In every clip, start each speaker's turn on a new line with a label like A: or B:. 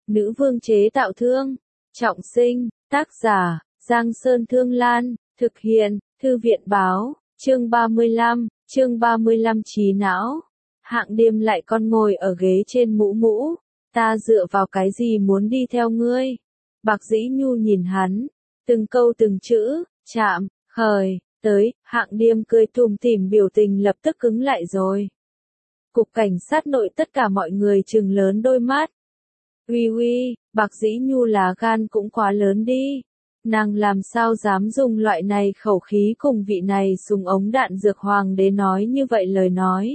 A: Nữ vương chế tạo thương. Trọng sinh, tác giả, Giang Sơn Thương Lan, thực hiện, Thư viện báo, chương 35 trí não. Hạng Điềm lại còn ngồi ở ghế trên mũ mũ, ta dựa vào cái gì muốn đi theo ngươi? Bạc Dĩ Nhu nhìn hắn, từng câu từng chữ, chạm, khởi, tới, Hạng Điềm cười tủm tỉm biểu tình lập tức cứng lại rồi. Cục cảnh sát nội tất cả mọi người trừng lớn đôi mắt. Uy, Bạc Dĩ Nhu lá gan cũng quá lớn đi. Nàng làm sao dám dùng loại này khẩu khí cùng vị này súng ống đạn dược hoàng đế nói như vậy lời nói.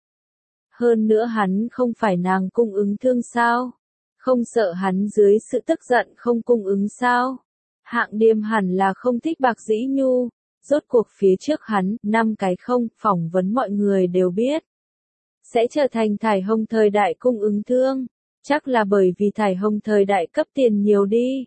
A: Hơn nữa hắn không phải nàng cung ứng thương sao? Không sợ hắn dưới sự tức giận không cung ứng sao? Hạng Điềm hẳn là không thích Bạc Dĩ Nhu, rốt cuộc phía trước hắn, 5 cái không, phỏng vấn mọi người đều biết. Sẽ trở thành Thải Hồng thời đại cung ứng thương, chắc là bởi vì Thải Hồng thời đại cấp tiền nhiều đi.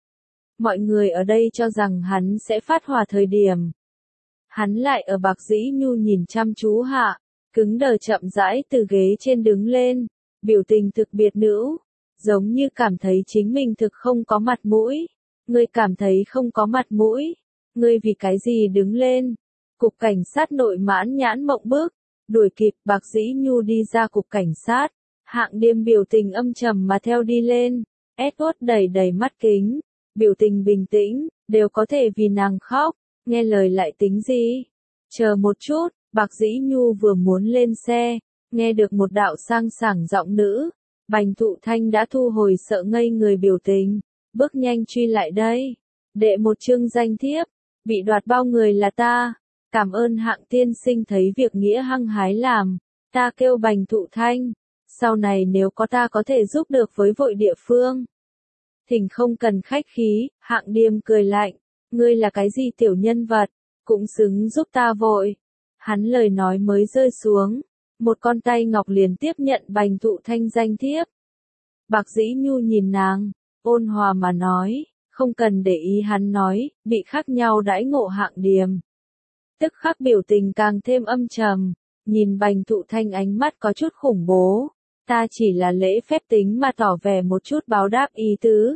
A: Mọi người ở đây cho rằng hắn sẽ phát hỏa thời điểm. Hắn lại ở Bạc Dĩ Nhu nhìn chăm chú hạ, cứng đờ chậm rãi từ ghế trên đứng lên, biểu tình thực biệt nữ, giống như cảm thấy chính mình thực không có mặt mũi. Ngươi cảm thấy không có mặt mũi? Ngươi vì cái gì đứng lên? Cục cảnh sát nội mãn nhãn mộng bức, đuổi kịp Bạc Dĩ Nhu đi ra cục cảnh sát. Hạng Điềm biểu tình âm trầm mà theo đi lên, Edward đầy mắt kính, biểu tình bình tĩnh, đều có thể vì nàng khóc, nghe lời lại tính gì? Chờ một chút, Bạc Dĩ Nhu vừa muốn lên xe, nghe được một đạo sang sảng giọng nữ, Bành Thụ Thanh đã thu hồi sợ ngây người biểu tình, bước nhanh truy lại đây. Đệ một chương danh thiếp, bị đoạt bao người là ta, cảm ơn Hạng tiên sinh thấy việc nghĩa hăng hái làm, ta kêu Bành Thụ Thanh. Sau này nếu có ta có thể giúp được với vội địa phương. Thỉnh không cần khách khí, Hạng Điềm cười lạnh, ngươi là cái gì tiểu nhân vật, cũng xứng giúp ta vội. Hắn lời nói mới rơi xuống, một con tay ngọc liền tiếp nhận Bành Thụ Thanh danh thiếp. Bạc Dĩ Nhu nhìn nàng, ôn hòa mà nói, không cần để ý hắn nói, bị khác nhau đãi ngộ Hạng Điềm. Tức khắc biểu tình càng thêm âm trầm, nhìn Bành Thụ Thanh ánh mắt có chút khủng bố. Ta chỉ là lễ phép tính mà tỏ vẻ một chút báo đáp ý tứ.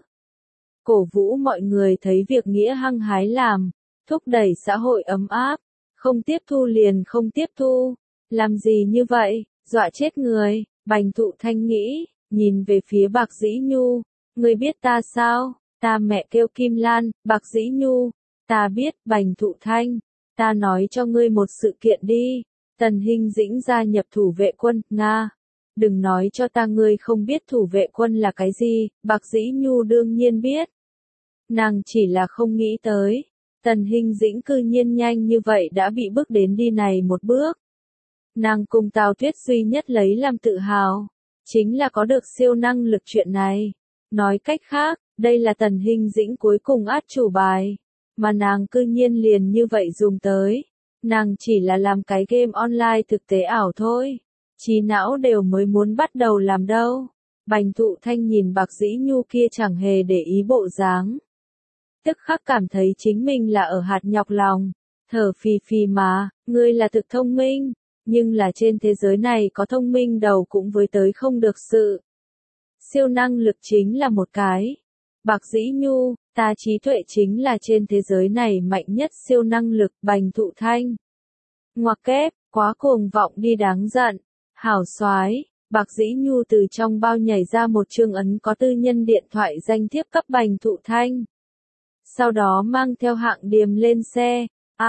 A: Cổ vũ mọi người thấy việc nghĩa hăng hái làm, thúc đẩy xã hội ấm áp, không tiếp thu liền không tiếp thu. Làm gì như vậy, dọa chết người, Bành Thụ Thanh nghĩ, nhìn về phía Bạc Dĩ Nhu, ngươi biết ta sao, ta mẹ kêu Kim Lan, Bạc Dĩ Nhu, ta biết, Bành Thụ Thanh, ta nói cho ngươi một sự kiện đi, Tần Hinh Dĩnh gia nhập thủ vệ quân, Nga. Đừng nói cho ta ngươi không biết thủ vệ quân là cái gì, Bạc Dĩ Nhu đương nhiên biết. Nàng chỉ là không nghĩ tới, Tần Hinh Dĩnh cư nhiên nhanh như vậy đã bị bước đến đi này một bước. Nàng cùng Tào Tuyết duy nhất lấy làm tự hào, chính là có được siêu năng lực chuyện này. Nói cách khác, đây là Tần Hinh Dĩnh cuối cùng át chủ bài, mà nàng cư nhiên liền như vậy dùng tới. Nàng chỉ là làm cái game online thực tế ảo thôi. Trí não đều mới muốn bắt đầu làm đâu. Bành Thụ Thanh nhìn Bạc Dĩ Nhu kia chẳng hề để ý bộ dáng. Tức khắc cảm thấy chính mình là ở hạt nhọc lòng. Thở phì phì mà, ngươi là thực thông minh, nhưng là trên thế giới này có thông minh đầu cũng với tới không được sự. Siêu năng lực chính là một cái. Bạc Dĩ Nhu, ta trí tuệ chính là trên thế giới này mạnh nhất siêu năng lực. Bành Thụ Thanh. Ngoặc kép, quá cuồng vọng đi đáng giận. Hảo soái, Bạc Dĩ Nhu từ trong bao nhảy ra một chương ấn có tư nhân điện thoại danh thiếp cấp Bành Thụ Thanh. Sau đó mang theo Hạng Điềm lên xe,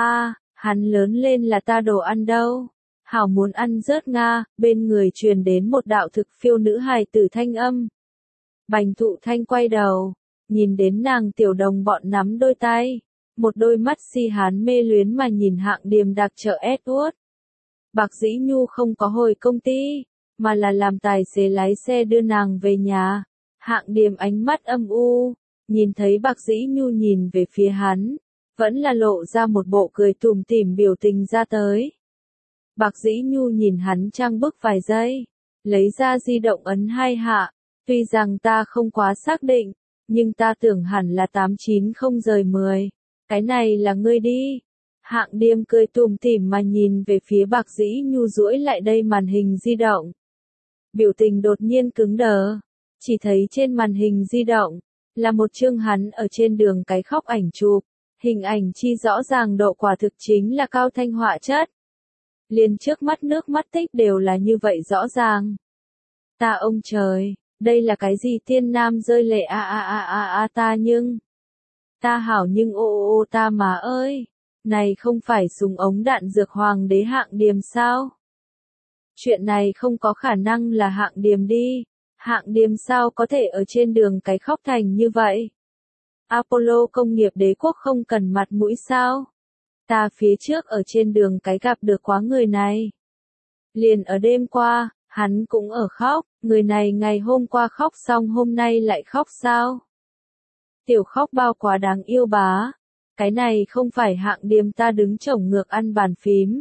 A: hắn lớn lên là ta đồ ăn đâu. Hảo muốn ăn rớt Nga, bên người truyền đến một đạo thực phiêu nữ hài tử thanh âm. Bành Thụ Thanh quay đầu, nhìn đến nàng tiểu đồng bọn nắm đôi tay, một đôi mắt si hán mê luyến mà nhìn Hạng Điềm đặc trợ Edward. Bạc Dĩ Nhu không có hồi công ty, mà là làm tài xế lái xe đưa nàng về nhà. Hạng Điềm ánh mắt âm u, nhìn thấy Bạc Dĩ Nhu nhìn về phía hắn, vẫn là lộ ra một bộ cười tủm tỉm biểu tình ra tới. Bạc Dĩ Nhu nhìn hắn trang bức vài giây, lấy ra di động ấn 2 hạ, tuy rằng ta không quá xác định, nhưng ta tưởng hẳn là 890/10, cái này là ngươi đi. Hạng Điềm cười tủm tỉm mà nhìn về phía Bạc Dĩ Nhu duỗi lại đây màn hình di động. Biểu tình đột nhiên cứng đờ, Chỉ thấy trên màn hình di động, là một chương hắn ở trên đường cái khóc ảnh chụp, hình ảnh chi rõ ràng độ quả thực chính là cao thanh họa chất. Liền trước mắt nước mắt tích đều là như vậy rõ ràng. Ta ông trời, đây là cái gì tiên nam rơi lệ ta nhưng. Ta hảo nhưng ô ta mà ơi, này không phải súng ống đạn dược hoàng đế Hạng Điềm sao? Chuyện này không có khả năng là Hạng Điềm đi, Hạng Điềm sao có thể ở trên đường cái khóc thành như vậy? Apollo công nghiệp đế quốc không cần mặt mũi sao? Ta phía trước ở trên đường cái gặp được quá người này. Liền ở đêm qua, hắn cũng ở khóc, người này ngày hôm qua khóc xong hôm nay lại khóc sao? Tiểu khóc bao quá đáng yêu bá. Cái này không phải Hạng Điềm ta đứng chổng ngược ăn bàn phím.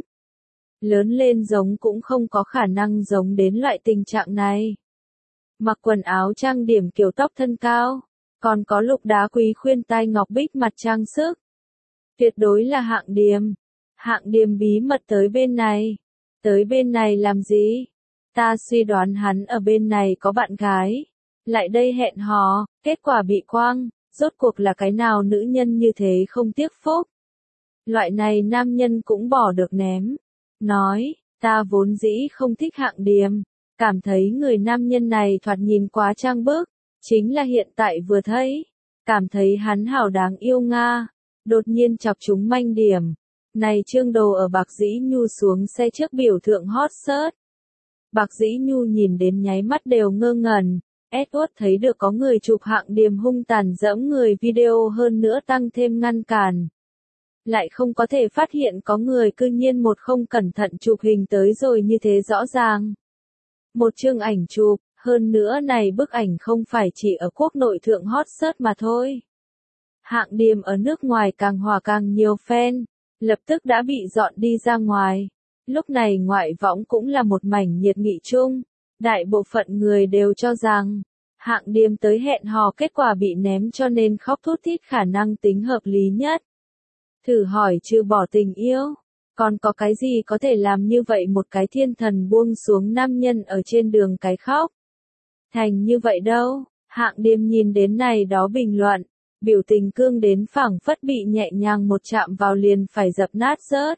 A: Lớn lên giống cũng không có khả năng giống đến loại tình trạng này. Mặc quần áo trang điểm kiểu tóc thân cao, còn có lục đá quý khuyên tai ngọc bích mặt trang sức. Tuyệt đối là Hạng Điềm. Hạng Điềm bí mật tới bên này. Tới bên này làm gì? Ta suy đoán hắn ở bên này có bạn gái. Lại đây hẹn hò, kết quả bị quang. Rốt cuộc là cái nào nữ nhân như thế không tiếc phúc. Loại này nam nhân cũng bỏ được ném. Nói, ta vốn dĩ không thích Hạng Điềm. Cảm thấy người nam nhân này thoạt nhìn quá trang bức. Chính là hiện tại vừa thấy. Cảm thấy hắn hảo đáng yêu Nga. Đột nhiên chọc chúng manh điểm. Này Trương Đồ ở Bạc Dĩ Nhu xuống xe trước biểu thượng hot search. Bạc Dĩ Nhu nhìn đến nháy mắt đều ngơ ngẩn. Edward thấy được có người chụp Hạng Điềm hung tàn dẫm người video hơn nữa tăng thêm ngăn cản. Lại không có thể phát hiện có người cư nhiên một không cẩn thận chụp hình tới rồi như thế rõ ràng. Một chương ảnh chụp, hơn nữa này bức ảnh không phải chỉ ở quốc nội thượng hot search mà thôi. Hạng Điềm ở nước ngoài càng hòa càng nhiều fan, lập tức đã bị dọn đi ra ngoài. Lúc này ngoại võng cũng là một mảnh nhiệt nghị chung. Đại bộ phận người đều cho rằng, Hạng Điềm tới hẹn hò kết quả bị ném cho nên khóc thút thít khả năng tính hợp lý nhất. Thử hỏi trừ bỏ tình yêu, còn có cái gì có thể làm như vậy một cái thiên thần buông xuống nam nhân ở trên đường cái khóc? Thành như vậy đâu, Hạng Điềm nhìn đến này đó bình luận, biểu tình cương đến phảng phất bị nhẹ nhàng một chạm vào liền phải dập nát rớt.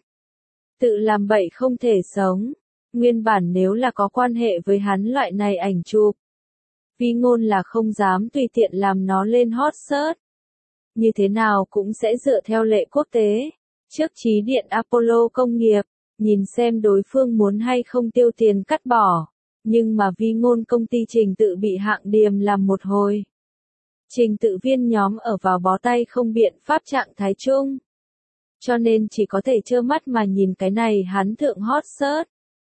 A: Tự làm bậy không thể sống. Nguyên bản nếu là có quan hệ với hắn loại này ảnh chụp, Vi Ngôn là không dám tùy tiện làm nó lên hot search. Như thế nào cũng sẽ dựa theo lệ quốc tế, trước chí điện Apollo công nghiệp, nhìn xem đối phương muốn hay không tiêu tiền cắt bỏ. Nhưng mà Vi Ngôn công ty Trình Tự bị Hạng Điềm làm một hồi. Trình Tự viên nhóm ở vào bó tay không biện pháp trạng thái chung. Cho nên chỉ có thể trơ mắt mà nhìn cái này hắn thượng hot search.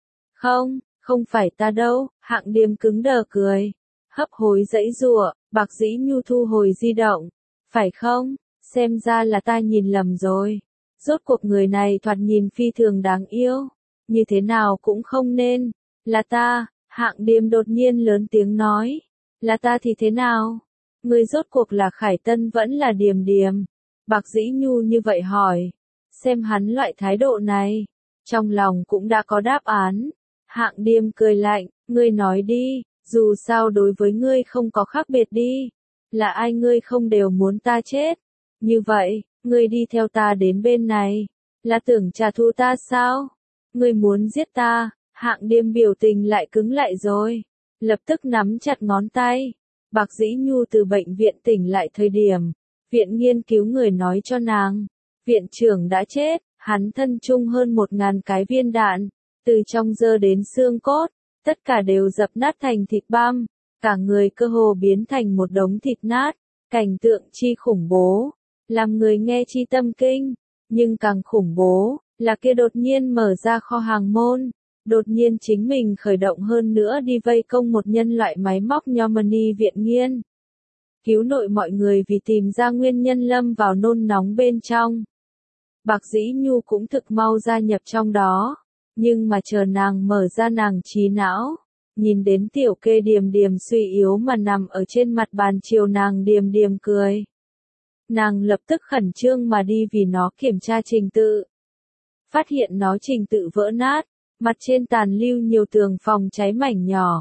A: Không phải ta đâu, Hạng Điềm cứng đờ cười. Hấp hối dãy rủa, Bạc Dĩ Nhu thu hồi di động. Phải không, xem ra là ta nhìn lầm rồi. Rốt cuộc người này thoạt nhìn phi thường đáng yêu. Như thế nào cũng không nên. Là ta, Hạng Điềm đột nhiên lớn tiếng nói. Là ta thì thế nào? Người rốt cuộc là Khải Tân vẫn là Điềm Điềm. Bạc Dĩ Nhu như vậy hỏi. Xem hắn loại thái độ này. Trong lòng cũng đã có đáp án. Hạng Điềm cười lạnh, ngươi nói đi, dù sao đối với ngươi không có khác biệt đi. Là ai ngươi không đều muốn ta chết. Như vậy, ngươi đi theo ta đến bên này. Là tưởng trả thù ta sao? Ngươi muốn giết ta, Hạng Điềm biểu tình lại cứng lại rồi. Lập tức nắm chặt ngón tay. Bạc Dĩ Nhu từ bệnh viện tỉnh lại thời điểm. Viện nghiên cứu người nói cho nàng. Viện trưởng đã chết, hắn thân chung hơn 1000 cái viên đạn. Từ trong dơ đến xương cốt, tất cả đều dập nát thành thịt băm, cả người cơ hồ biến thành một đống thịt nát, cảnh tượng chi khủng bố, làm người nghe chi tâm kinh, nhưng càng khủng bố, là kia đột nhiên mở ra kho hàng môn, đột nhiên chính mình khởi động hơn nữa đi vây công một nhân loại máy móc Normandy viện nghiên. Cứu nội mọi người vì tìm ra nguyên nhân lâm vào nôn nóng bên trong. Bạc Dĩ Nhu cũng thực mau gia nhập trong đó. Nhưng mà chờ nàng mở ra nàng trí não, nhìn đến tiểu kê Điềm Điềm suy yếu mà nằm ở trên mặt bàn chiều nàng Điềm Điềm cười. Nàng lập tức khẩn trương mà đi vì nó kiểm tra trình tự. Phát hiện nó trình tự vỡ nát, mặt trên tàn lưu nhiều tường phòng cháy mảnh nhỏ.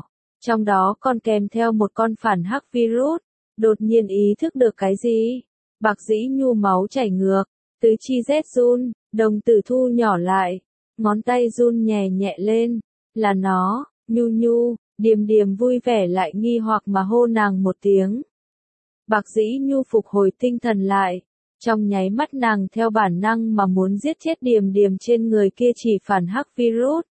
A: trong đó còn kèm theo một con phản hắc virus. Đột nhiên ý thức được cái gì? Bạc Dĩ Nhu máu chảy ngược, tứ chi rét run, đồng tử thu nhỏ lại, ngón tay run nhẹ nhẹ lên, là nó, Nhu Nhu. Điềm Điềm vui vẻ lại nghi hoặc mà hô nàng một tiếng. Bạc Dĩ Nhu phục hồi tinh thần lại, trong nháy mắt nàng theo bản năng mà muốn giết chết Điềm Điềm trên người kia chỉ phản hắc virus.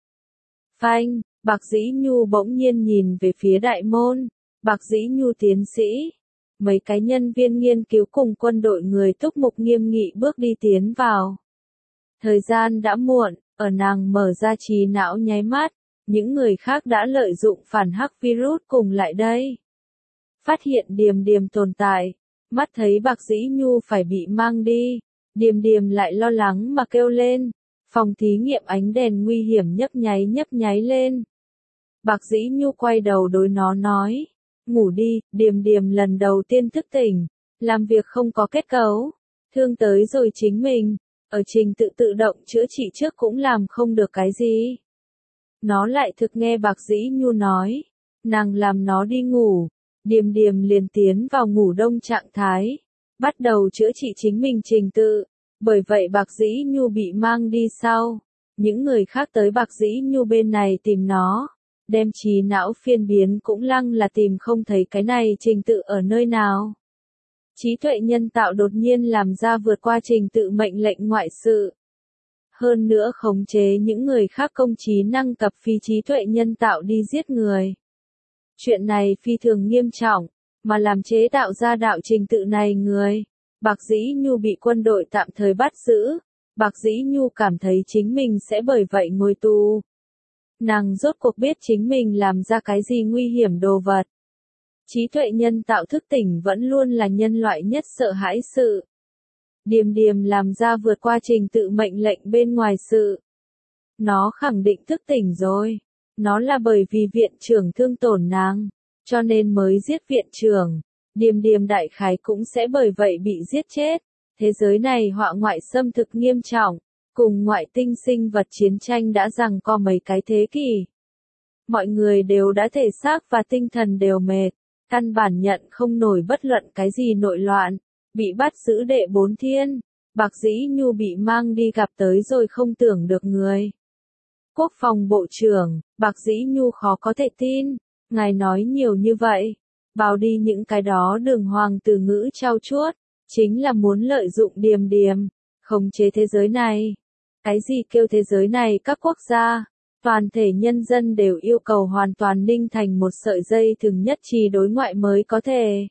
A: Phanh, Bạc Dĩ Nhu bỗng nhiên nhìn về phía đại môn. Bạc Dĩ Nhu tiến sĩ, mấy cái nhân viên nghiên cứu cùng quân đội người túc mục nghiêm nghị bước đi tiến vào. Thời gian đã muộn, ở nàng mở ra trí não nháy mắt, những người khác đã lợi dụng phản hắc virus cùng lại đây. Phát hiện Điềm Điềm tồn tại, mắt thấy Bạc Dĩ Nhu phải bị mang đi, Điềm Điềm lại lo lắng mà kêu lên. Phòng thí nghiệm ánh đèn nguy hiểm nhấp nháy lên. Bạc Dĩ Nhu quay đầu đối nó nói, ngủ đi. Điềm Điềm lần đầu tiên thức tỉnh, làm việc không có kết cấu, thương tới rồi chính mình, ở trình tự tự động chữa trị trước cũng làm không được cái gì. Nó lại thực nghe Bạc Dĩ Nhu nói, nàng làm nó đi ngủ, Điềm Điềm liền tiến vào ngủ đông trạng thái, bắt đầu chữa trị chính mình trình tự. Bởi vậy Bạc Dĩ Nhu bị mang đi sau, những người khác tới Bạc Dĩ Nhu bên này tìm nó, đem trí não phiên biến cũng lăng là tìm không thấy cái này trình tự ở nơi nào. Trí tuệ nhân tạo đột nhiên làm ra vượt qua trình tự mệnh lệnh ngoại sự. Hơn nữa khống chế những người khác công trí năng cập phi trí tuệ nhân tạo đi giết người. Chuyện này phi thường nghiêm trọng, mà làm chế tạo ra đạo trình tự này người. Bạc Dĩ Nhu bị quân đội tạm thời bắt giữ, Bạc Dĩ Nhu cảm thấy chính mình sẽ bởi vậy ngồi tù. Nàng rốt cuộc biết chính mình làm ra cái gì nguy hiểm đồ vật. Trí tuệ nhân tạo thức tỉnh vẫn luôn là nhân loại nhất sợ hãi sự. Điềm Điềm làm ra vượt qua trình tự mệnh lệnh bên ngoài sự. Nó khẳng định thức tỉnh rồi. Nó là bởi vì viện trưởng thương tổn nàng, cho nên mới giết viện trưởng. Điềm Điềm đại khái cũng sẽ bởi vậy bị giết chết. Thế giới này họa ngoại xâm thực nghiêm trọng, cùng ngoại tinh sinh vật chiến tranh đã giằng co mấy cái thế kỷ. Mọi người đều đã thể xác và tinh thần đều mệt, căn bản nhận không nổi bất luận cái gì nội loạn, bị bắt giữ đệ 4 thiên. Bạc Dĩ Nhu bị mang đi gặp tới rồi không tưởng được người. Quốc phòng bộ trưởng, Bạc Dĩ Nhu khó có thể tin, ngài nói nhiều như vậy. Bảo đi những cái đó đường hoàng từ ngữ trau chuốt, chính là muốn lợi dụng Điềm Điềm, khống chế thế giới này. Cái gì kêu thế giới này các quốc gia, toàn thể nhân dân đều yêu cầu hoàn toàn ninh thành một sợi dây thừng nhất trí đối ngoại mới có thể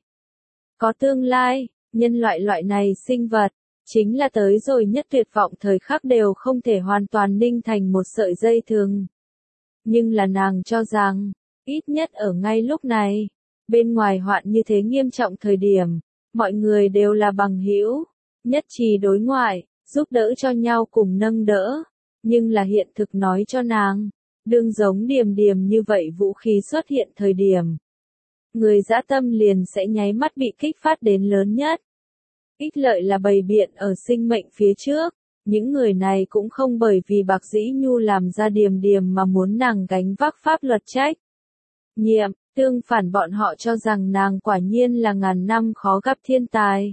A: có tương lai. Nhân loại loại này sinh vật, chính là tới rồi nhất tuyệt vọng thời khắc đều không thể hoàn toàn ninh thành một sợi dây thừng. Nhưng là nàng cho rằng, ít nhất ở ngay lúc này, bên ngoài hoạn như thế nghiêm trọng thời điểm, mọi người đều là bằng hữu, nhất trí đối ngoại, giúp đỡ cho nhau cùng nâng đỡ. Nhưng là hiện thực nói cho nàng, đương giống Điềm Điềm như vậy vũ khí xuất hiện thời điểm, người dã tâm liền sẽ nháy mắt bị kích phát đến lớn nhất. Ích lợi là bày biện ở sinh mệnh phía trước, những người này cũng không bởi vì Bạc Dĩ Nhu làm ra Điềm Điềm mà muốn nàng gánh vác pháp luật trách nhiệm, tương phản bọn họ cho rằng nàng quả nhiên là ngàn năm khó gặp thiên tài.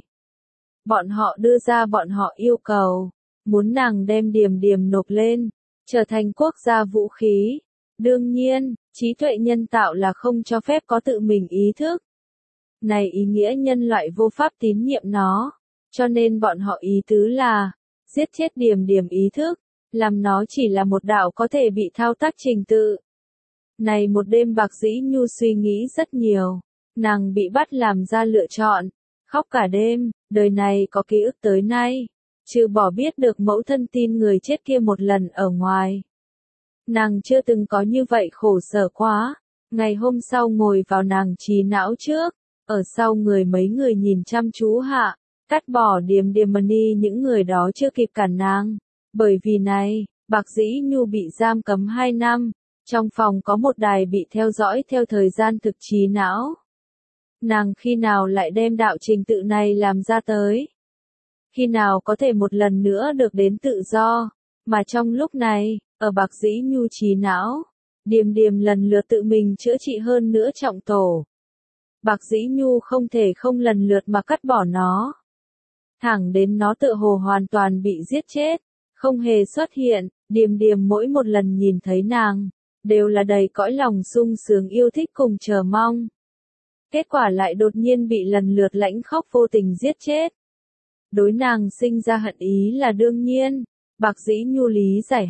A: Bọn họ đưa ra bọn họ yêu cầu, muốn nàng đem Điềm Điềm nộp lên, trở thành quốc gia vũ khí. Đương nhiên, trí tuệ nhân tạo là không cho phép có tự mình ý thức. Này ý nghĩa nhân loại vô pháp tín nhiệm nó, cho nên bọn họ ý tứ là, giết chết Điềm Điềm ý thức, làm nó chỉ là một đạo có thể bị thao tác trình tự. Này một đêm Bạc Dĩ Nhu suy nghĩ rất nhiều, nàng bị bắt làm ra lựa chọn, khóc cả đêm, đời này có ký ức tới nay, trừ bỏ biết được mẫu thân tin người chết kia một lần ở ngoài. Nàng chưa từng có như vậy khổ sở quá. Ngày hôm sau ngồi vào nàng trí não trước, ở sau người mấy người nhìn chăm chú hạ, cắt bỏ Điềm Điềm đi những người đó chưa kịp cản nàng. Bởi vì này, Bạc Dĩ Nhu bị giam cấm 2 năm, trong phòng có một đài bị theo dõi theo thời gian thực trí não. Nàng khi nào lại đem đạo trình tự này làm ra tới? Khi nào có thể một lần nữa được đến tự do? Mà trong lúc này, ở Bạc Dĩ Nhu trí não, Điềm Điềm lần lượt tự mình chữa trị hơn nữa trọng tổ. Bạc Dĩ Nhu không thể không lần lượt mà cắt bỏ nó. Thẳng đến nó tựa hồ hoàn toàn bị giết chết, không hề xuất hiện, Điềm Điềm mỗi một lần nhìn thấy nàng, đều là đầy cõi lòng sung sướng yêu thích cùng chờ mong. Kết quả lại đột nhiên bị lần lượt lãnh khóc vô tình giết chết. Đối nàng sinh ra hận ý là đương nhiên, Bạc Dĩ Nhu lý giải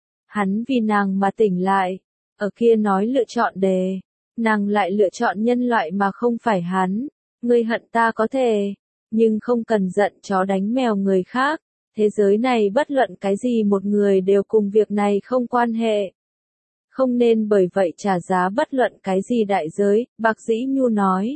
A: hắn vì nàng mà tỉnh lại, ở kia nói lựa chọn đề, nàng lại lựa chọn nhân loại mà không phải hắn. Ngươi hận ta có thể, nhưng không cần giận chó đánh mèo người khác, thế giới này bất luận cái gì một người đều cùng việc này không quan hệ. Không nên bởi vậy trả giá bất luận cái gì đại giới, Bạc Dĩ Nhu nói.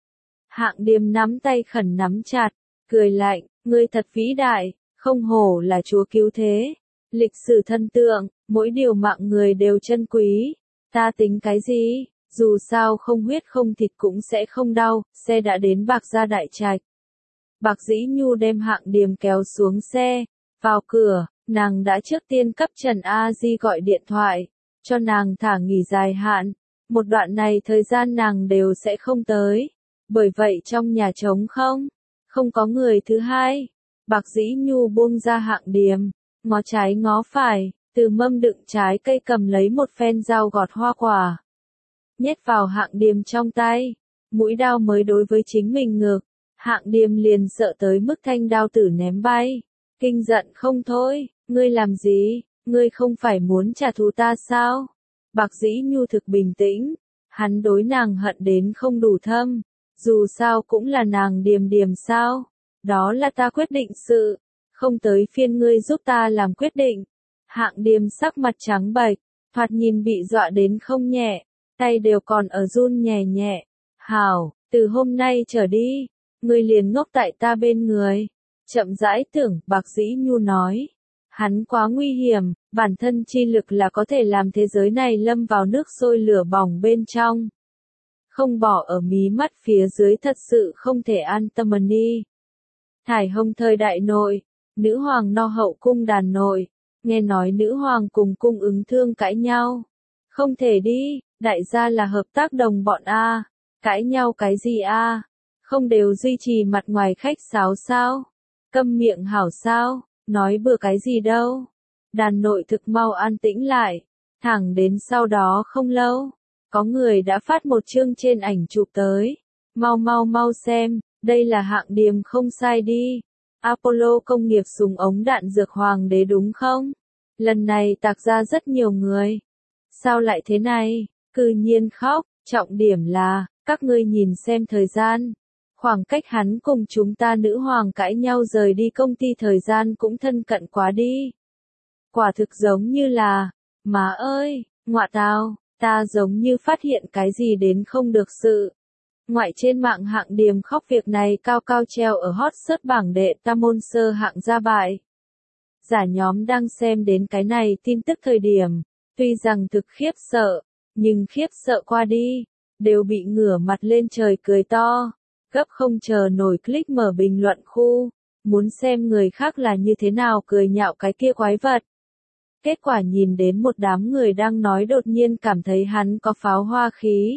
A: Hạng Điềm nắm tay khẩn nắm chặt, cười lạnh, ngươi thật vĩ đại, không hổ là chúa cứu thế. Lịch sử thân tượng, mỗi điều mạng người đều chân quý, ta tính cái gì, dù sao không huyết không thịt cũng sẽ không đau, xe đã đến Bạc gia đại trạch. Bạc Dĩ Nhu đem Hạng Điềm kéo xuống xe, vào cửa, nàng đã trước tiên cấp Trần A Di gọi điện thoại, cho nàng thả nghỉ dài hạn, một đoạn này thời gian nàng đều sẽ không tới, bởi vậy trong nhà trống không có người thứ hai. Bạc Dĩ Nhu buông ra Hạng Điềm, ngó trái ngó phải, từ mâm đựng trái cây cầm lấy một phen dao gọt hoa quả, nhét vào Hạng Điềm trong tay, mũi đao mới đối với chính mình ngực, Hạng Điềm liền sợ tới mức thanh đao tử ném bay, kinh giận không thôi, ngươi làm gì, ngươi không phải muốn trả thù ta sao? Bạc Dĩ Nhu thực bình tĩnh, hắn đối nàng hận đến không đủ thâm, dù sao cũng là nàng Điềm Điềm sao, đó là ta quyết định sự, không tới phiên ngươi giúp ta làm quyết định. Hạng Điềm sắc mặt trắng bệch, thoạt nhìn bị dọa đến không nhẹ, tay đều còn ở run nhẹ nhẹ. Hảo, từ hôm nay trở đi, ngươi liền ngốc tại ta bên người. Chậm rãi tưởng, Bạc Dĩ Nhu nói. Hắn quá nguy hiểm, bản thân chi lực là có thể làm thế giới này lâm vào nước sôi lửa bỏng bên trong. Không bỏ ở mí mắt phía dưới thật sự không thể an tâm đi. Thải Hồng thời đại nội, nữ hoàng no hậu cung đàn nội, nghe nói nữ hoàng cùng cung ứng thương cãi nhau. Không thể đi, đại gia là hợp tác đồng bọn a, cãi nhau cái gì a? Không đều duy trì mặt ngoài khách sáo sao? Câm miệng hảo sao? Nói bừa cái gì đâu. Đàn nội thực mau an tĩnh lại, thẳng đến sau đó không lâu, có người đã phát một chương trên ảnh chụp tới. Mau xem, đây là Hạng Điềm không sai đi. Apollo công nghiệp súng ống đạn dược hoàng đế đúng không? Lần này tạc ra rất nhiều người. Sao lại thế này? Cư nhiên khóc, trọng điểm là, các ngươi nhìn xem thời gian. Khoảng cách hắn cùng chúng ta nữ hoàng cãi nhau rời đi công ty thời gian cũng thân cận quá đi. Quả thực giống như là, má ơi, ngọa tao, ta giống như phát hiện cái gì đến không được sự. Ngoại trên mạng Hạng Điềm khóc việc này cao cao treo ở hot search bảng đệ tam môn sơ hạng gia bại. Giả nhóm đang xem đến cái này tin tức thời điểm, tuy rằng thực khiếp sợ, nhưng khiếp sợ qua đi, đều bị ngửa mặt lên trời cười to. Gấp không chờ nổi click mở bình luận khu, muốn xem người khác là như thế nào cười nhạo cái kia quái vật. Kết quả nhìn đến một đám người đang nói đột nhiên cảm thấy hắn có pháo hoa khí.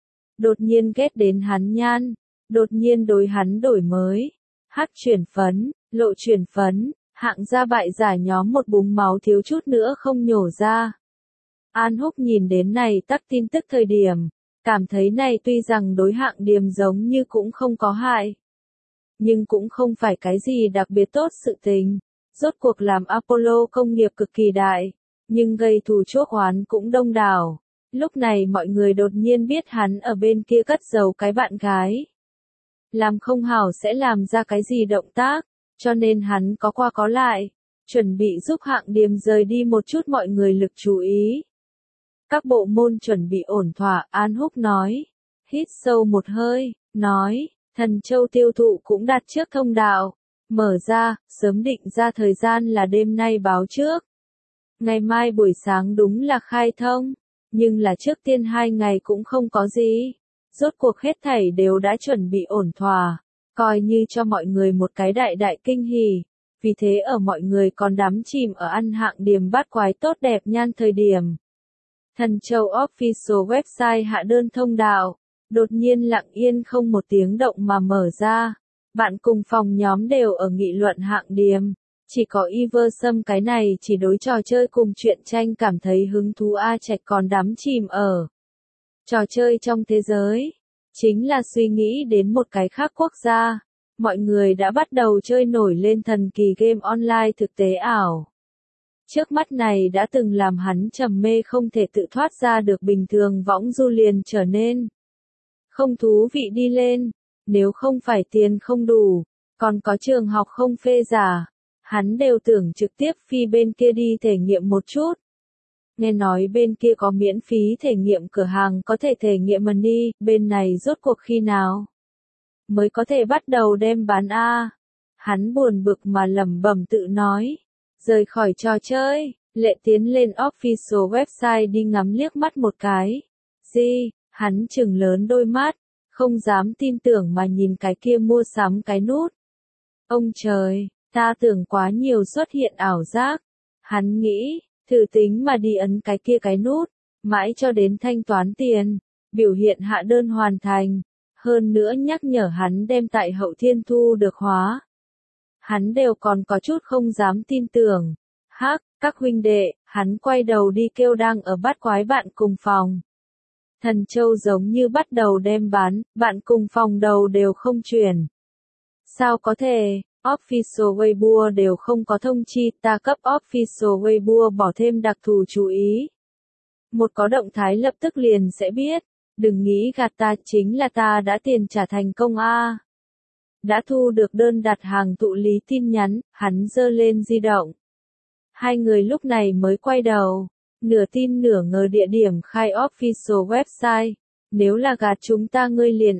A: Đột nhiên ghét đến hắn nhan, đột nhiên đối hắn đổi mới. Hát chuyển phấn, lộ chuyển phấn, Hạng gia bại giả nhóm một búng máu thiếu chút nữa không nhổ ra. An Húc nhìn đến này tắt tin tức thời điểm. Cảm thấy này tuy rằng đối Hạng Điềm giống như cũng không có hại, nhưng cũng không phải cái gì đặc biệt tốt sự tình. Rốt cuộc làm Apollo công nghiệp cực kỳ đại, nhưng gây thù chuốc oán cũng đông đảo. Lúc này mọi người đột nhiên biết hắn ở bên kia cất giấu cái bạn gái. Làm không hảo sẽ làm ra cái gì động tác, cho nên hắn có qua có lại, chuẩn bị giúp Hạng Điềm rời đi một chút mọi người lực chú ý. Các bộ môn chuẩn bị ổn thỏa, An Húc nói. Hít sâu một hơi, nói, Thần Châu tiêu thụ cũng đặt trước thông đạo. Mở ra, sớm định ra thời gian là đêm nay báo trước. Ngày mai buổi sáng đúng là khai thông, nhưng là trước tiên 2 ngày cũng không có gì. Rốt cuộc hết thảy đều đã chuẩn bị ổn thỏa, coi như cho mọi người một cái đại đại kinh hỉ. Vì thế ở mọi người còn đắm chìm ở ăn Hạng Điềm bát quái tốt đẹp nhan thời điểm. Thần Châu Official website hạ đơn thông đạo, đột nhiên lặng yên không một tiếng động mà mở ra. Bạn cùng phòng nhóm đều ở nghị luận hạng điểm. Chỉ có Iversum cái này chỉ đối trò chơi cùng truyện tranh cảm thấy hứng thú Trạch còn đắm chìm ở trò chơi trong thế giới. Chính là suy nghĩ đến một cái khác quốc gia. Mọi người đã bắt đầu chơi nổi lên thần kỳ game online thực tế ảo. Trước mắt này đã từng làm hắn trầm mê không thể tự thoát ra được bình thường võng du liền trở nên không thú vị đi lên. Nếu không phải tiền không đủ, còn có trường học không phê giả, hắn đều tưởng trực tiếp phi bên kia đi thể nghiệm một chút. Nghe nói bên kia có miễn phí thể nghiệm cửa hàng có thể thể nghiệm money, bên này rốt cuộc khi nào mới có thể bắt đầu đem bán a? Hắn buồn bực mà lẩm bẩm tự nói. Rời khỏi trò chơi, Lệ tiến lên official website đi ngắm liếc mắt một cái. Hắn chừng lớn đôi mắt, không dám tin tưởng mà nhìn cái kia mua sắm cái nút. Ông trời, ta tưởng quá nhiều xuất hiện ảo giác. Hắn nghĩ, thử tính mà đi ấn cái kia cái nút, mãi cho đến thanh toán tiền, biểu hiện hạ đơn hoàn thành. Hơn nữa nhắc nhở hắn đem tại Hậu Thiên thu được hóa. Hắn đều còn có chút không dám tin tưởng. Các huynh đệ, hắn quay đầu đi kêu đang ở bắt quái bạn cùng phòng. Thần Châu giống như bắt đầu đem bán, bạn cùng phòng đầu đều không chuyển. Sao có thể, Official Weibo đều không có thông chi, ta cấp Official Weibo bỏ thêm đặc thù chú ý. Một có động thái lập tức liền sẽ biết, đừng nghĩ gạt ta, chính là ta đã tiền trả thành công a. Đã thu được đơn đặt hàng thụ lý tin nhắn, hắn giơ lên di động. Hai người lúc này mới quay đầu, nửa tin nửa ngờ địa điểm khai official website, nếu là gạt chúng ta ngươi liền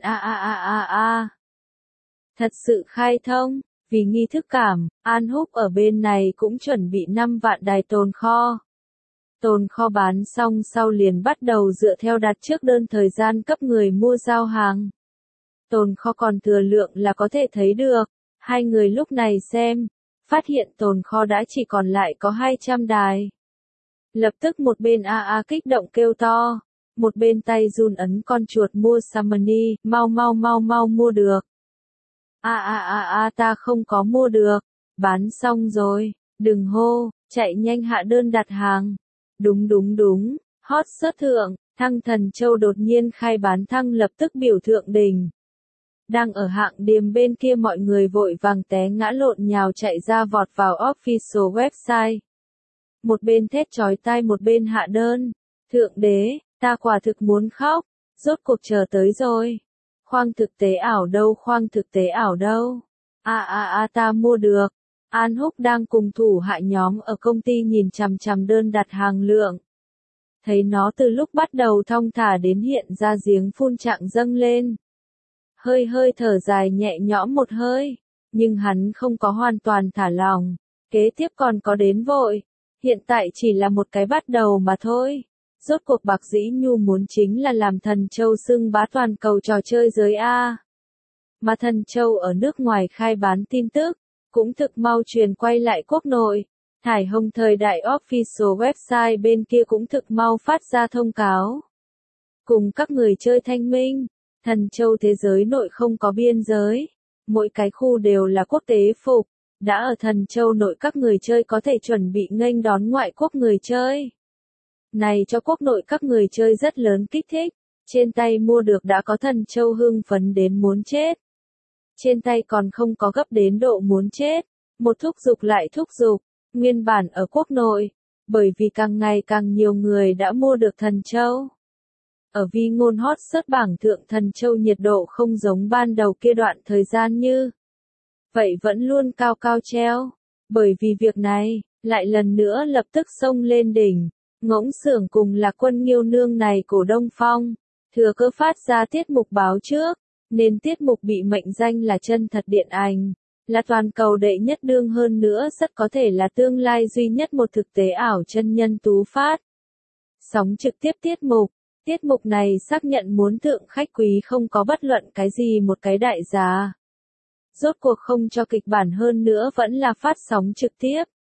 A: Thật sự khai thông, vì nghi thức cảm, An Húc ở bên này cũng chuẩn bị 5 vạn đài tồn kho. Tồn kho bán xong sau liền bắt đầu dựa theo đặt trước đơn thời gian cấp người mua giao hàng. Tồn kho còn thừa lượng là có thể thấy được. Hai người lúc này xem, phát hiện tồn kho đã chỉ còn lại có 200 đài. Lập tức một bên kích động kêu to, một bên tay run ấn con chuột mua Samony, mau mua được. Ta không có mua được, bán xong rồi, đừng hô, chạy nhanh hạ đơn đặt hàng. Đúng, hot search thượng, thăng Thần Châu đột nhiên khai bán thăng lập tức biểu thượng đỉnh. Đang ở hạng điểm bên kia mọi người vội vàng té ngã lộn nhào chạy ra vọt vào official website. Một bên thét chói tai một bên hạ đơn. Thượng đế, ta quả thực muốn khóc, rốt cuộc chờ tới rồi. Khoang thực tế ảo đâu? Ta mua được. An Húc đang cùng thủ hạ nhóm ở công ty nhìn chằm chằm đơn đặt hàng lượng. Thấy nó từ lúc bắt đầu thong thả đến hiện ra giếng phun trạng dâng lên. Hơi thở dài nhẹ nhõm một hơi, nhưng hắn không có hoàn toàn thả lòng, kế tiếp còn có đến vội, hiện tại chỉ là một cái bắt đầu mà thôi. Rốt cuộc Bạc Dĩ Nhu muốn chính là làm Thần Châu xưng bá toàn cầu trò chơi giới A. Mà Thần Châu ở nước ngoài khai bán tin tức, cũng thực mau truyền quay lại quốc nội. Thải Hồng thời đại official website bên kia cũng thực mau phát ra thông cáo. Cùng các người chơi thanh minh. Thần Châu thế giới nội không có biên giới, mỗi cái khu đều là quốc tế phục, đã ở Thần Châu nội các người chơi có thể chuẩn bị nghênh đón ngoại quốc người chơi. Này cho quốc nội các người chơi rất lớn kích thích, trên tay mua được đã có Thần Châu hưng phấn đến muốn chết. Trên tay còn không có gấp đến độ muốn chết, một thúc giục lại thúc giục, nguyên bản ở quốc nội, bởi vì càng ngày càng nhiều người đã mua được Thần Châu. Ở vi ngôn hot search bảng thượng Thần Châu nhiệt độ không giống ban đầu kia đoạn thời gian như. Vậy vẫn luôn cao cao treo. Bởi vì việc này, lại lần nữa lập tức xông lên đỉnh. Ngỗng Xưởng cùng là Quân Nghiêu Nương này cổ Đông Phong. Thừa cơ phát ra tiết mục báo trước. Nên tiết mục bị mệnh danh là chân thật điện ảnh. Là toàn cầu đệ nhất đương hơn nữa rất có thể là tương lai duy nhất một thực tế ảo chân nhân tú phát. Sóng trực tiếp tiết mục. Tiết mục này xác nhận muốn thượng khách quý không có bất luận cái gì một cái đại giá. Rốt cuộc không cho kịch bản hơn nữa vẫn là phát sóng trực tiếp.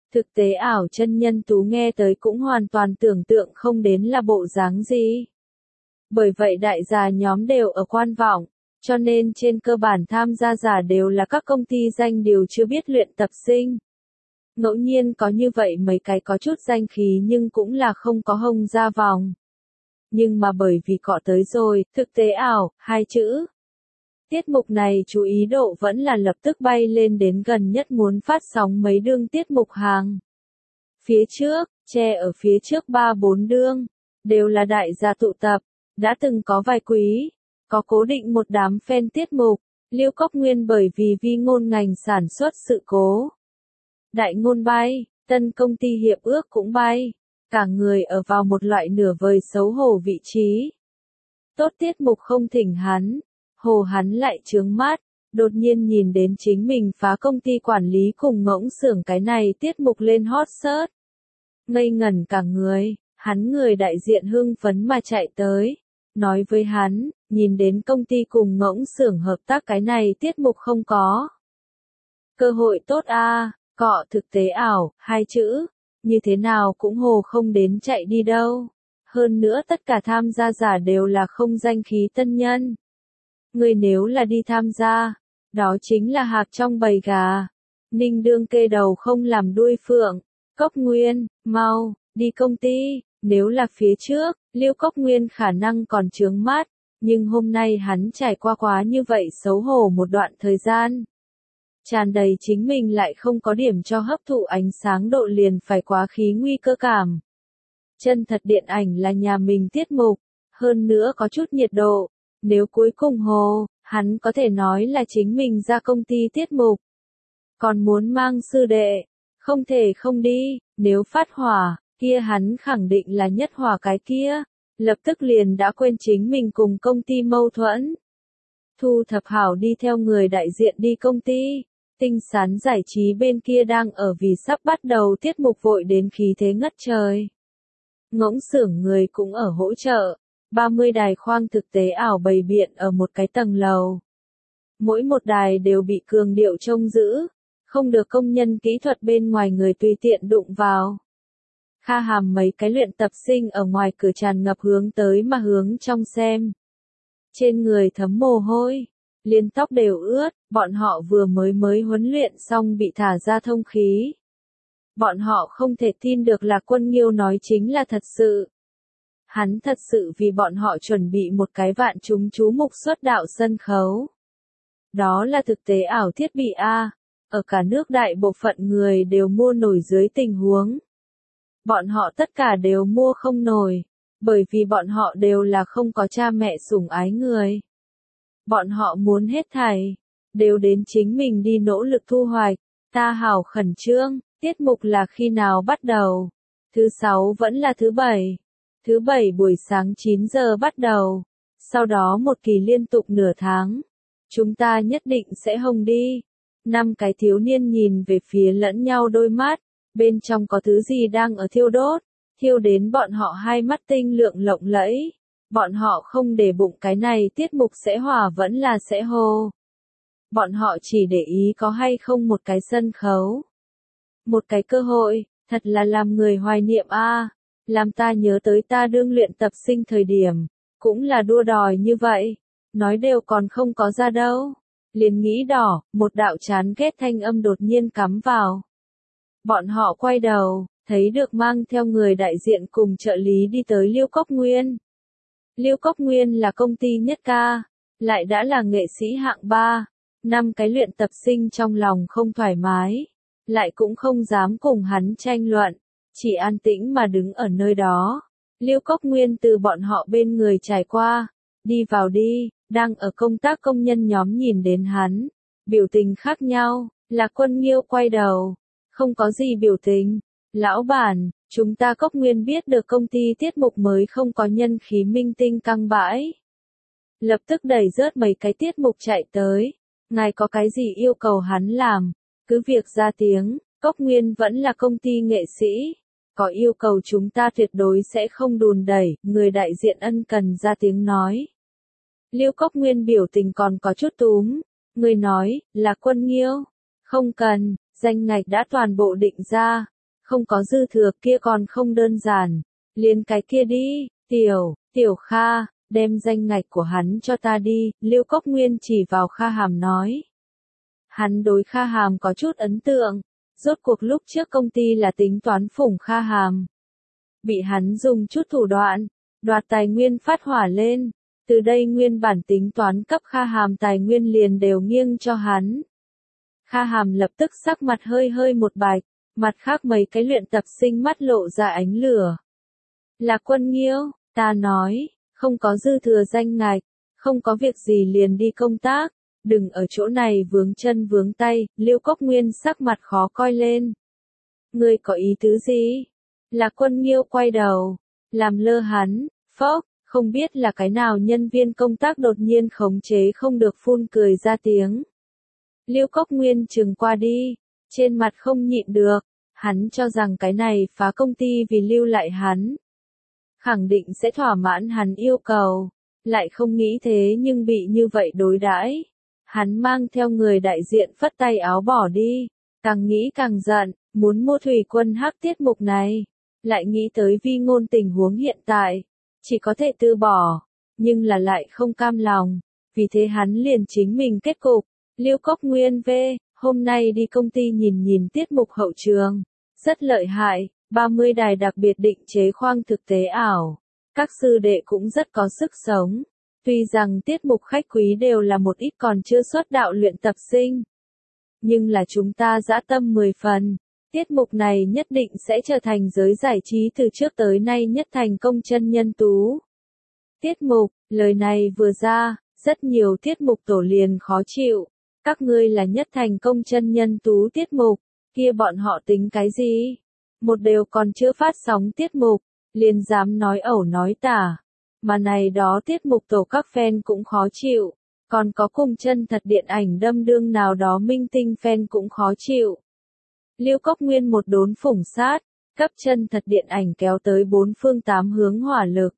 A: Thực tế ảo chân nhân Tú nghe tới cũng hoàn toàn tưởng tượng không đến là bộ dáng gì. Bởi vậy đại gia nhóm đều ở quan vọng, cho nên trên cơ bản tham gia giả đều là các công ty danh điều chưa biết luyện tập sinh. Ngẫu nhiên có như vậy mấy cái có chút danh khí nhưng cũng là không có hông ra vòng. Nhưng mà bởi vì cọ tới rồi, thực tế ảo, hai chữ. Tiết mục này chú ý độ vẫn là lập tức bay lên đến gần nhất muốn phát sóng mấy đương tiết mục hàng. Phía trước, che ở phía trước 3-4 đương, đều là đại gia tụ tập, đã từng có vài quý, có cố định một đám fan tiết mục, Liêu Cốc Nguyên bởi vì vi ngôn ngành sản xuất sự cố. Đại ngôn bay, tân công ty hiệp ước cũng bay, cả người ở vào một loại nửa vời xấu hổ vị trí. Tốt tiết mục không thỉnh hắn, hồ hắn lại trướng mắt, đột nhiên nhìn đến chính mình phá công ty quản lý cùng ngỗng xưởng cái này tiết mục lên hot search. Ngây ngẩn cả người, hắn người đại diện hưng phấn mà chạy tới, nói với hắn, nhìn đến công ty cùng ngỗng xưởng hợp tác cái này tiết mục không có. Cơ hội tốt a, cọ thực tế ảo, hai chữ, như thế nào cũng hồ không đến chạy đi đâu. Hơn nữa tất cả tham gia giả đều là không danh khí tân nhân. Người nếu là đi tham gia, đó chính là hạc trong bầy gà. Ninh đương kê đầu không làm đuôi phượng, Cốc Nguyên, mau, đi công ty, nếu là phía trước, Liêu Cốc Nguyên khả năng còn chướng mắt, nhưng hôm nay hắn trải qua quá như vậy xấu hổ một đoạn thời gian. Tràn đầy chính mình lại không có điểm cho hấp thụ ánh sáng độ liền phải quá khí nguy cơ cảm. Chân thật điện ảnh là nhà mình tiết mục, hơn nữa có chút nhiệt độ, nếu cuối cùng hồ, hắn có thể nói là chính mình ra công ty tiết mục. Còn muốn mang sư đệ, không thể không đi, nếu phát hỏa, kia hắn khẳng định là nhất hỏa cái kia, lập tức liền đã quên chính mình cùng công ty mâu thuẫn. Thu thập hảo đi theo người đại diện đi công ty, Tinh Sán giải trí bên kia đang ở vì sắp bắt đầu tiết mục vội đến khí thế ngất trời. Ngỗng xưởng người cũng ở hỗ trợ, 30 đài khoang thực tế ảo bày biện ở một cái tầng lầu. Mỗi một đài đều bị cường điệu trông giữ, không được công nhân kỹ thuật bên ngoài người tùy tiện đụng vào. Kha Hàm mấy cái luyện tập sinh ở ngoài cửa tràn ngập hướng tới mà hướng trong xem. Trên người thấm mồ hôi, liền tóc đều ướt, bọn họ vừa mới huấn luyện xong bị thả ra thông khí. Bọn họ không thể tin được là Quân Nghiêu nói chính là thật sự. Hắn thật sự vì bọn họ chuẩn bị một cái vạn chúng chú mục xuất đạo sân khấu. Đó là thực tế ảo thiết bị A, ở cả nước đại bộ phận người đều mua nổi dưới tình huống. Bọn họ tất cả đều mua không nổi, bởi vì bọn họ đều là không có cha mẹ sủng ái người. Bọn họ muốn hết thảy, đều đến chính mình đi nỗ lực thu hoạch. Ta hảo khẩn trương, tiết mục là khi nào bắt đầu? Thứ 6 vẫn là thứ 7. Thứ 7 buổi sáng 9 giờ bắt đầu. Sau đó một kỳ liên tục nửa tháng. Chúng ta nhất định sẽ hồng đi. 5 cái thiếu niên nhìn về phía lẫn nhau đôi mắt. Bên trong có thứ gì đang ở thiêu đốt. Thiêu đến bọn họ hai mắt tinh lượng lộng lẫy. Bọn họ không để bụng cái này tiết mục sẽ hỏa vẫn là sẽ hô. Bọn họ chỉ để ý có hay không một cái sân khấu. Một cái cơ hội, thật là làm người hoài niệm a, làm ta nhớ tới ta đương luyện tập sinh thời điểm, cũng là đua đòi như vậy, nói đều còn không có ra đâu. Liền nghĩ đỏ, một đạo chán ghét thanh âm đột nhiên cắm vào. Bọn họ quay đầu, thấy được mang theo người đại diện cùng trợ lý đi tới Liêu Cốc Nguyên. Liêu Cốc Nguyên là công ty nhất ca, lại đã là nghệ sĩ hạng 3, 5 cái luyện tập sinh trong lòng không thoải mái, lại cũng không dám cùng hắn tranh luận, chỉ an tĩnh mà đứng ở nơi đó. Liêu Cốc Nguyên từ bọn họ bên người trải qua, đi vào đi, đang ở công tác công nhân nhóm nhìn đến hắn, biểu tình khác nhau, là Quân Nghiêu quay đầu, không có gì biểu tình. Lão bản, chúng ta Cốc Nguyên biết được công ty tiết mục mới không có nhân khí minh tinh căng bãi. Lập tức đẩy rớt mấy cái tiết mục chạy tới. Ngài có cái gì yêu cầu hắn làm? Cứ việc ra tiếng, Cốc Nguyên vẫn là công ty nghệ sĩ. Có yêu cầu chúng ta tuyệt đối sẽ không đùn đẩy, người đại diện ân cần ra tiếng nói. Liêu Cốc Nguyên biểu tình còn có chút túm. Người nói, là Quân Nghiêu. Không cần, danh ngạch đã toàn bộ định ra. không có dư thừa kia còn không đơn giản. Liền cái kia đi, Tiểu Kha, đem danh ngạch của hắn cho ta đi, Liêu Cốc Nguyên chỉ vào Kha Hàm nói. Hắn đối Kha Hàm có chút ấn tượng, rốt cuộc lúc trước công ty là tính toán phủng Kha Hàm. Bị hắn dùng chút thủ đoạn, đoạt tài nguyên phát hỏa lên, từ đây nguyên bản tính toán cấp Kha Hàm tài nguyên liền đều nghiêng cho hắn. Kha Hàm lập tức sắc mặt hơi hơi một bạch, mặt khác mấy cái luyện tập sinh mắt lộ ra ánh lửa. Là Quân Nghiêu, ta nói, không có dư thừa danh ngạch, không có việc gì liền đi công tác, đừng ở chỗ này vướng chân vướng tay, Liêu Cốc Nguyên sắc mặt khó coi lên. Ngươi có ý tứ gì? Là Quân Nghiêu quay đầu, làm lơ hắn, phốc, không biết là cái nào nhân viên công tác đột nhiên khống chế không được phun cười ra tiếng. Liêu Cốc Nguyên chừng qua đi, trên mặt không nhịn được, hắn cho rằng cái này phá công ty vì lưu lại hắn. Khẳng định sẽ thỏa mãn hắn yêu cầu, lại không nghĩ thế nhưng bị như vậy đối đãi. Hắn mang theo người đại diện phất tay áo bỏ đi, càng nghĩ càng giận, muốn mua thủy quân hắc tiết mục này, lại nghĩ tới Vi Ngôn tình huống hiện tại, chỉ có thể từ bỏ, nhưng là lại không cam lòng, vì thế hắn liền chính mình kết cục. Liêu Cốc Nguyên V, hôm nay đi công ty nhìn tiết mục hậu trường, rất lợi hại, 30 đài đặc biệt định chế khoang thực tế ảo, các sư đệ cũng rất có sức sống. Tuy rằng tiết mục khách quý đều là một ít còn chưa xuất đạo luyện tập sinh, nhưng là chúng ta dã tâm 10 phần, tiết mục này nhất định sẽ trở thành giới giải trí từ trước tới nay nhất thành công chân nhân tú. Tiết mục, lời này vừa ra, rất nhiều tiết mục tổ liền khó chịu. Các ngươi là nhất thành công chân nhân tú tiết mục, kia bọn họ tính cái gì? Một đều còn chưa phát sóng tiết mục, liền dám nói ẩu nói tả. Mà này đó tiết mục tổ các fan cũng khó chịu, còn có cùng chân thật điện ảnh đâm đương nào đó minh tinh fan cũng khó chịu. Liêu Cốc Nguyên một đốn phủng sát, cấp chân thật điện ảnh kéo tới 4 phương 8 hướng hỏa lực.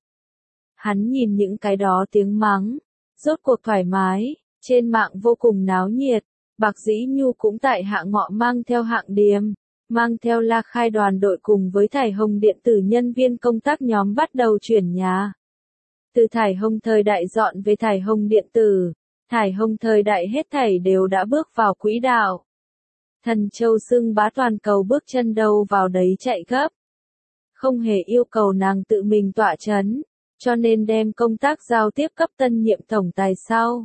A: Hắn nhìn những cái đó tiếng mắng, rốt cuộc thoải mái, trên mạng vô cùng náo nhiệt, Bạc Dĩ Nhu cũng tại Hạ Ngọ mang theo Hạng Điềm, mang theo La Khai đoàn đội cùng với Thải Hồng điện tử nhân viên công tác nhóm bắt đầu chuyển nhà. Từ Thải Hồng thời đại dọn về Thải Hồng điện tử, Thải Hồng thời đại hết thảy đều đã bước vào quỹ đạo. Thần Châu xưng bá toàn cầu bước chân đâu vào đấy chạy gấp. Không hề yêu cầu nàng tự mình tọa chấn, cho nên đem công tác giao tiếp cấp tân nhiệm tổng tài sau.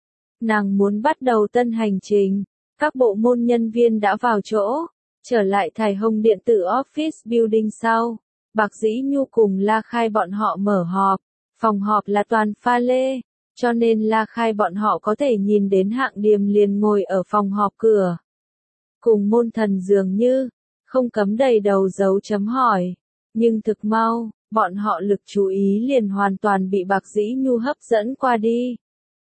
A: Nàng muốn bắt đầu tân hành trình, các bộ môn nhân viên đã vào chỗ, trở lại Thải Hồng điện tử office building sau. Bạc Dĩ Nhu cùng La Khai bọn họ mở họp, phòng họp là toàn pha lê, cho nên La Khai bọn họ có thể nhìn đến Hạng Điềm liền ngồi ở phòng họp cửa. Cùng môn thần dường như, không cấm đầy đầu dấu chấm hỏi, nhưng thực mau, bọn họ lực chú ý liền hoàn toàn bị Bạc Dĩ Nhu hấp dẫn qua đi.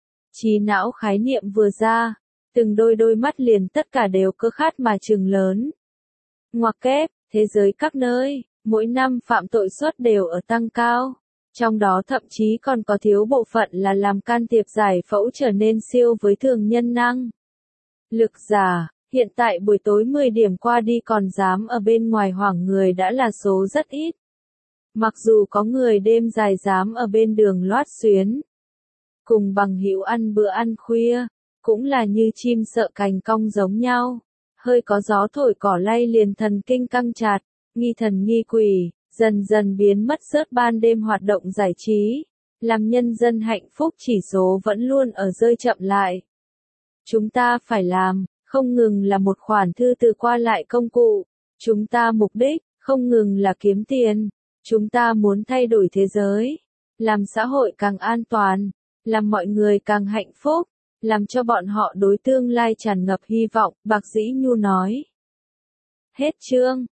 A: Trí não khái niệm vừa ra, từng đôi mắt liền tất cả đều cơ khát mà trừng lớn. Ngoặc kép, thế giới các nơi, mỗi năm phạm tội suất đều ở tăng cao, trong đó thậm chí còn có thiếu bộ phận là làm can thiệp giải phẫu trở nên siêu với thường nhân năng. Lực giả, hiện tại buổi tối 10 điểm qua đi còn dám ở bên ngoài hoảng người đã là số rất ít. Mặc dù có người đêm dài dám ở bên đường loát xuyến, cùng bằng hữu ăn bữa ăn khuya, cũng là như chim sợ cành cong giống nhau. Hơi có gió thổi cỏ lay liền thần kinh căng chặt, nghi thần nghi quỷ, dần dần biến mất rớt ban đêm hoạt động giải trí, làm nhân dân hạnh phúc chỉ số vẫn luôn ở rơi chậm lại. Chúng ta phải làm, không ngừng là một khoản thư từ qua lại công cụ, chúng ta mục đích, không ngừng là kiếm tiền, chúng ta muốn thay đổi thế giới, làm xã hội càng an toàn, làm mọi người càng hạnh phúc, làm cho bọn họ đối tương lai tràn ngập hy vọng, Bạc Dĩ Nhu nói. Hết chương.